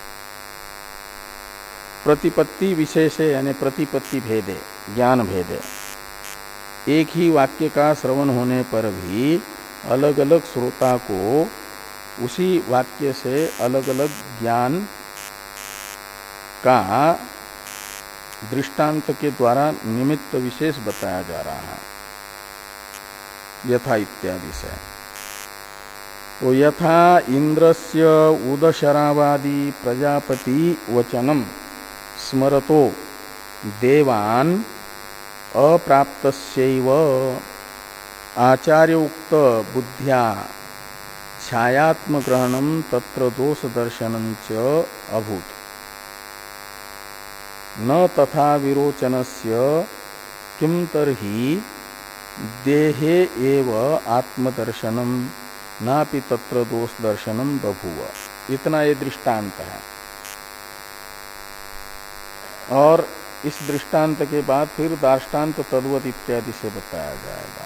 प्रतिपत्ति विशेषे, यानी प्रतिपत्ति भेदे, ज्ञान भेदे, एक ही वाक्य का श्रवण होने पर भी अलग अलग श्रोता को उसी वाक्य से अलग अलग ज्ञान का दृष्टांत के द्वारा निमित्त विशेष बताया जा रहा है, यथा इत्यादि से। तो यथा इंद्रस्य उदशरावादि प्रजापति वचनम स्मरतो देवान अप्राप्तस्यैव आचार्य उक्त बुद्ध्या छायात्म ग्रहणम तत्र दोष दर्शनम च अभूत न तथा विरोचनस्य किम तर्हि देहे एव आत्मदर्शनम नापि तत्र दोष दर्शनम बभूव। इतना ये दृष्टांत है। और इस दृष्टांत के बाद फिर दार्ष्टान्त तद्वत इत्यादि से बताया जाएगा।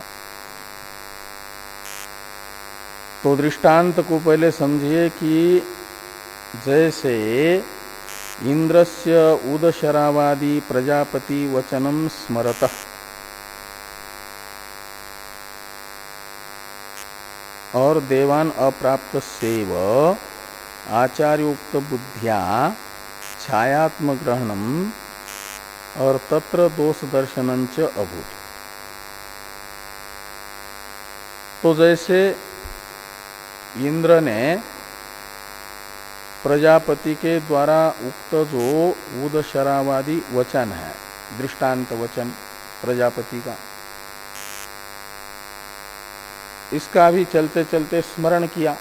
तो दृष्टांत को पहले समझिए कि जैसे इंद्रस्य उदशरावादि प्रजापति वचनम स्मरतः, और देवान अप्राप्त सेव आचार्योक्त बुद्धिया छायात्म ग्रहणम और तत्र दोष दर्शनम च अभूत। तो जैसे इंद्र ने प्रजापति के द्वारा उक्त जो उदशरावादी वचन है, दृष्टांत वचन प्रजापति का, इसका भी चलते चलते स्मरण किया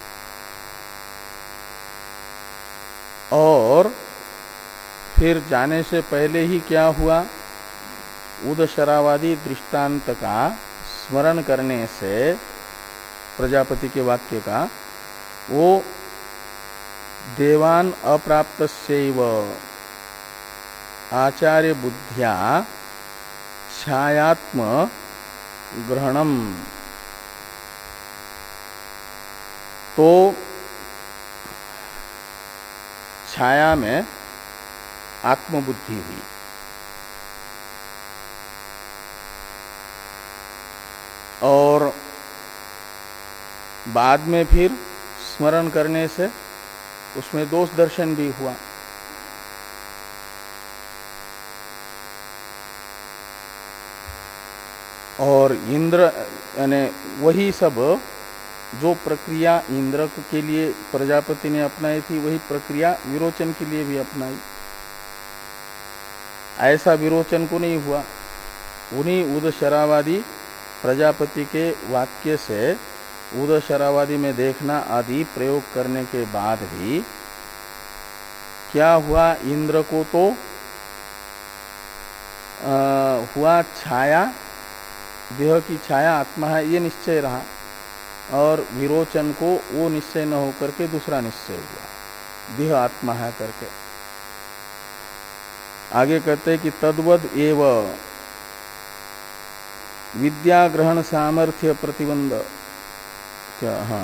और फिर जाने से पहले ही क्या हुआ, उदशरावादी दृष्टांत का स्मरण करने से प्रजापति के वाक्य का, वो देवान अप्राप्तस्यैव आचार्य बुद्धिया छायात्म ग्रहणम, तो छाया में आत्मबुद्धि हुई। और बाद में फिर स्मरण करने से उसमें दोष दर्शन भी हुआ। और इंद्र यानी वही सब जो प्रक्रिया इंद्र के लिए प्रजापति ने अपनाई थी, वही प्रक्रिया विरोचन के लिए भी अपनाई। ऐसा विरोचन को नहीं हुआ। उन्हीं उदशरावादी प्रजापति के वाक्य से उदशरावादी में देखना आदि प्रयोग करने के बाद भी क्या हुआ, इंद्र को तो आ, हुआ छाया, देह की छाया आत्मा है ये निश्चय रहा, और विरोचन को वो निश्चय न होकर के दूसरा निश्चय हुआ, देह आत्मा है करके। आगे कहते हैं कि तद्वद एव विद्या ग्रहण सामर्थ्य प्रतिबंध, क्या, हाँ,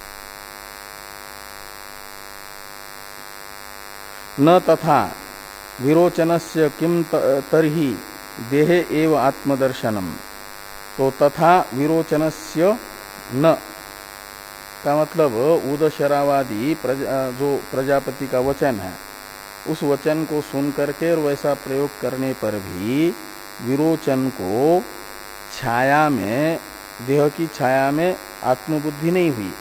न तथा विरोचनस्य किम तर्हि देहे एव आत्मदर्शनम, तो तथा विरोचनस्य न का मतलब उदशरावादी प्रजा, जो प्रजापति का वचन है, उस वचन को सुन करके और वैसा प्रयोग करने पर भी विरोचन को छाया में, देह की छाया में आत्मबुद्धि नहीं हुई।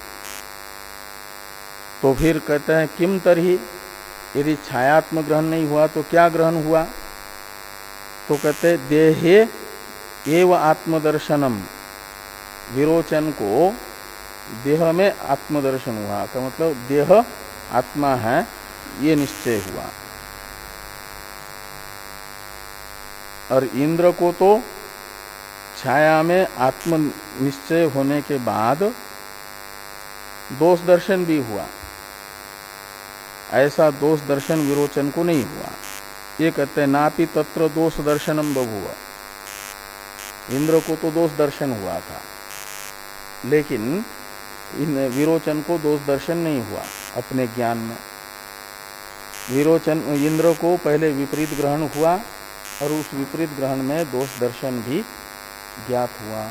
तो फिर कहते हैं किम तरही, यदि छायात्म ग्रहण नहीं हुआ तो क्या ग्रहण हुआ, तो कहते देहे एव आत्मदर्शनम, विरोचन को देह में आत्मदर्शन हुआ का मतलब देह आत्मा है ये निश्चय हुआ। और इंद्र को तो छाया में आत्म निश्चय होने के बाद दोष दर्शन भी हुआ, ऐसा दोष दर्शन विरोचन को नहीं हुआ। ये कहते हैं नापि तत्र दोष दर्शनम बभूव, इंद्र को तो दोष दर्शन हुआ था, लेकिन इन विरोचन को दोष दर्शन नहीं हुआ अपने ज्ञान में। विरोचन इंद्र को पहले विपरीत ग्रहण हुआ और उस विपरीत ग्रहण में दोष दर्शन भी ज्ञात हुआ,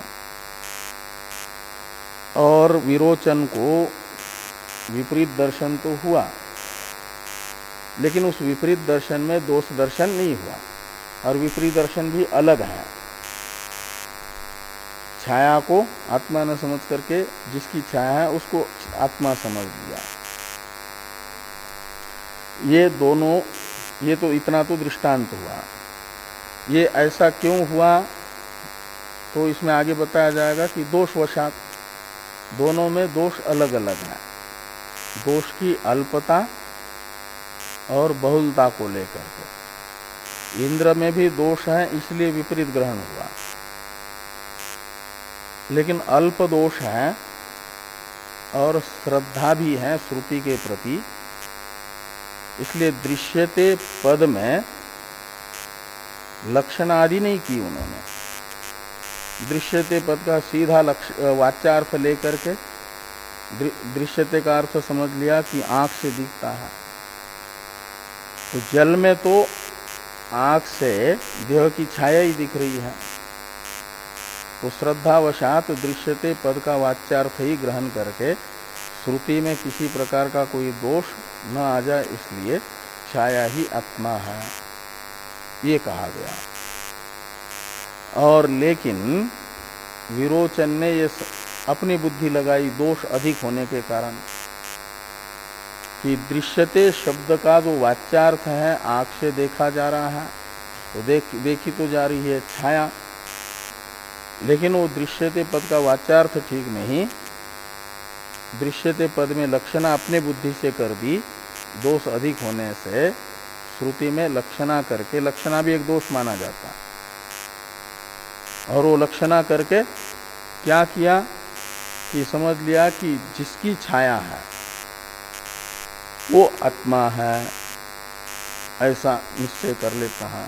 और विरोचन को विपरीत दर्शन तो हुआ, लेकिन उस विपरीत दर्शन में दोष दर्शन नहीं हुआ। और विपरीत दर्शन भी अलग है। छाया को आत्मा न समझ करके जिसकी छाया है उसको आत्मा समझ लिया। ये दोनों, ये तो इतना तो दृष्टांत हुआ। ये ऐसा क्यों हुआ तो इसमें आगे बताया जाएगा कि दोषवशात, दोनों में दोष अलग अलग है। दोष की अल्पता और बहुलता को लेकर के इंद्र में भी दोष है, इसलिए विपरीत ग्रहण हुआ, लेकिन अल्प दोष है और श्रद्धा भी है श्रुति के प्रति, इसलिए दृश्यते पद में लक्षण आदि नहीं की उन्होंने। दृश्यते पद का सीधा वाच्यार्थ लेकर के दृश्यते का अर्थ समझ लिया कि आंख से दिखता है। तो जल में तो आंख से देह की छाया ही दिख रही है, तो श्रद्धावशात दृश्यते पद का वाच्यार्थ ही ग्रहण करके श्रुति में किसी प्रकार का कोई दोष न आ जाए, इसलिए छाया ही आत्मा है, ये कहा गया। और लेकिन विरोचन ने ये अपनी बुद्धि लगाई दोष अधिक होने के कारण कि दृश्यते शब्द का जो वाच्यार्थ है आंख से देखा जा रहा है, तो देख देखी तो जा रही है छाया, लेकिन वो दृश्यते पद का वाच्यार्थ ठीक नहीं। दृश्यते पद में लक्षणा अपने बुद्धि से कर दी, दोष अधिक होने से श्रुति में लक्षणा करके, लक्षणा भी एक दोष माना जाता, और वो लक्षणा करके क्या किया कि समझ लिया कि जिसकी छाया है वो आत्मा है, ऐसा निश्चय कर लेता है।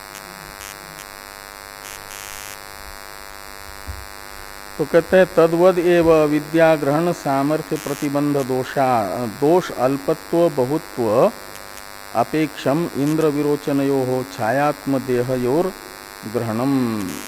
तो कहते हैं तद्वद एव विद्या ग्रहण सामर्थ्य प्रतिबंध दोषा दोष अल्पत्व बहुत्व अपेक्षम इंद्र विरोचनयो छायात्म देहयोर ग्रहणम।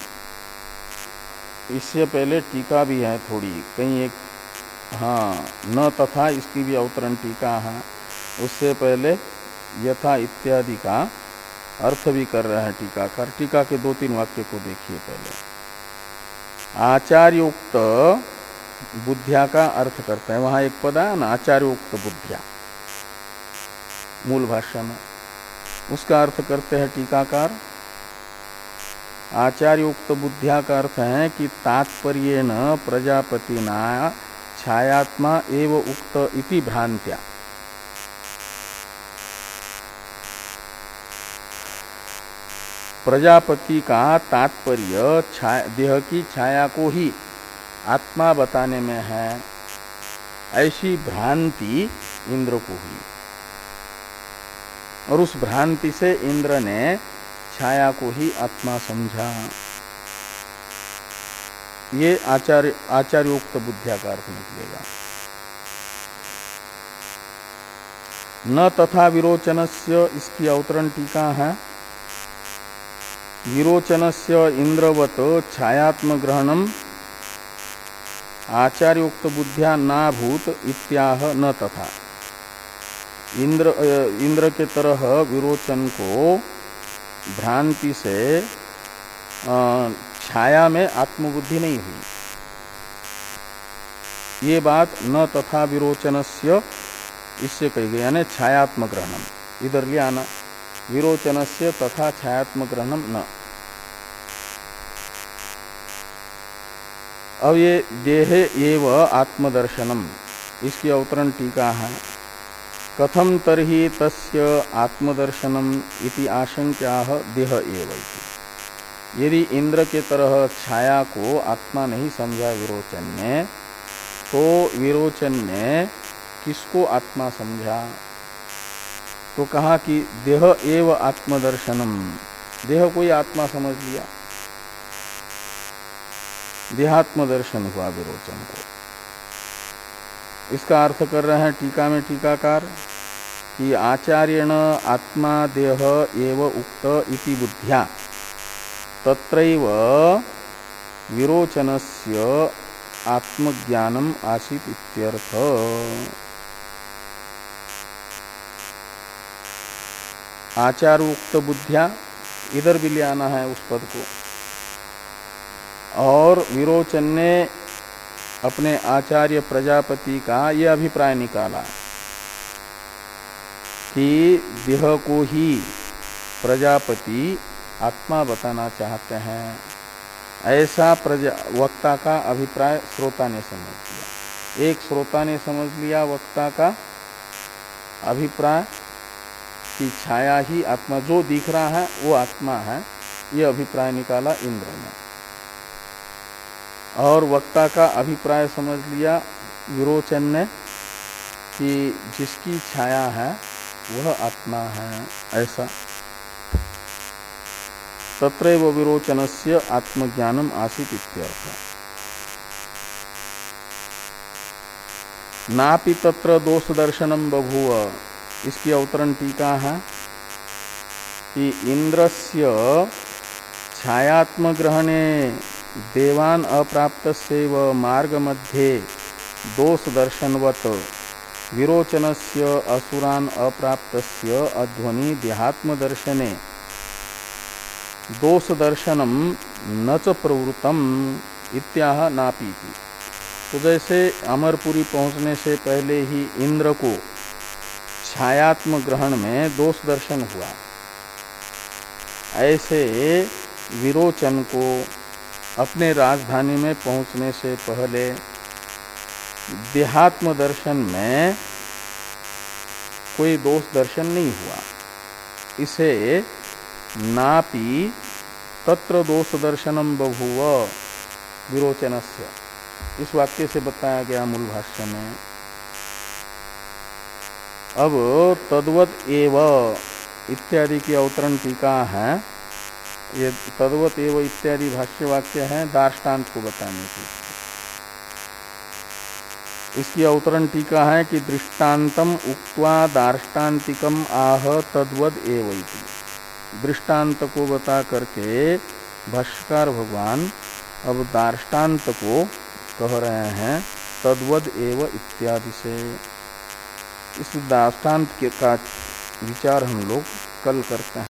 इससे पहले टीका भी है थोड़ी, कहीं एक हाँ न तथा इसकी भी अवतरण टीका है, उससे पहले यथा इत्यादि का अर्थ भी कर रहे हैं टीकाकार। टीका के दो तीन वाक्य को देखिए। पहले आचार्योक्त बुद्धिया का अर्थ करते हैं, वहां एक पद है ना आचार्योक्त बुद्धिया मूल भाषा में, उसका अर्थ करते हैं टीकाकार। आचार्योक्त बुद्धिया का अर्थ है कि तात्पर्येण प्रजापतिना छायात्मा एव उक्त इति भ्रांत्या। प्रजापति का तात्पर्य देह की छाया को ही आत्मा बताने में है, ऐसी भ्रांति इंद्र को हुई, और उस भ्रांति से इंद्र ने छाया को ही आत्मा समझा। ये आचार्य आचार्योक्त बुद्धिया का अर्थ निकलेगा। न तथा विरोचनस्य, इसकी अवतरण टीका है। विरोचनस्य इंद्रवत छायात्म ग्रहणम आचार्योक्त बुद्धिया नाभूत इत्याह न तथा। इंद्र इंद्र के तरह विरोचन को भ्रांति से छाया में आत्मबुद्धि नहीं हुई। ये बात न तथा विरोचनस्य इससे कही गई, यानी छायात्म ग्रहणम इधर ले आना, विरोचनस्य तथा छायात्म ग्रहणम न। अब ये देहे एव आत्मदर्शनम, इसकी अवतरण टीका है। कथम तरहि तस्य आत्मदर्शनम इति आशंक्याः देह एव इति। यदि इंद्र के तरह छाया को आत्मा नहीं समझा विरोचन ने, तो विरोचन ने किसको आत्मा समझा? तो कहा कि देह एव आत्मदर्शनम, देह को ही आत्मा समझ लिया, देहात्म दर्शन हुआ विरोचन को। इसका अर्थ कर रहे हैं टीका में टीकाकार कि आचार्यण आत्मा देह एव उक्त इति बुद्ध्या तत्रैव विरोचनस्य आत्मज्ञानम आसीत इत्यर्थ। आचार्योक्त बुद्धिया इधर भी ले आना है उस पद को। और विरोचन ने अपने आचार्य प्रजापति का यह अभिप्राय निकाला कि देह को ही प्रजापति आत्मा बताना चाहते हैं, ऐसा प्रजा वक्ता का अभिप्राय श्रोता ने समझ लिया। एक श्रोता ने समझ लिया वक्ता का अभिप्राय कि छाया ही आत्मा, जो दिख रहा है वो आत्मा है, यह अभिप्राय निकाला इंद्र ने। और वक्ता का अभिप्राय समझ लिया विरोचन ने कि जिसकी छाया है वह आत्मा है, ऐसा। तत्रैव विरोचनस्य आत्मज्ञानम आसीत् इत्यर्थ। नापि तत्र दोष दर्शनम बभूव। इसकी अवतरण टीका है कि इंद्रस्य छायात्म ग्रहणे देवान अप्राप्तस्यैव मार्ग मध्ये दोष दर्शनवत विरोचनस्य असुरान अप्राप्तस्य अध्वनि देहात्म दर्शने दोष दर्शनम न च प्रवृत्तम इत्याह नापीति। तो जैसे अमरपुरी पहुंचने से पहले ही इंद्र को छायात्म ग्रहण में दोष दर्शन हुआ, ऐसे विरोचन को अपने राजधानी में पहुंचने से पहले देहात्म दर्शन में कोई दोष दर्शन नहीं हुआ। इसे नापि तत्र दोष दर्शनम बभूव विरोचनस्य, इस वाक्य से बताया गया मूल भाष्य में। अब तद्वत एव इत्यादि की अवतरण टीका है। ये तद्वत एव इत्यादि भाष्य वाक्य है दार्ष्टान्त को बताने की। इसकी अवतरण टीका है कि दृष्टान्तम उक्त्वा दार्ष्टान्तिकम आह तद्वद एव इति। दृष्टांत को बता करके भाष्यकार भगवान अब दार्ष्टान्त को कह रहे हैं तद्वद एव इत्यादि से। इस दार्ष्टान्त का विचार हम लोग कल करते हैं।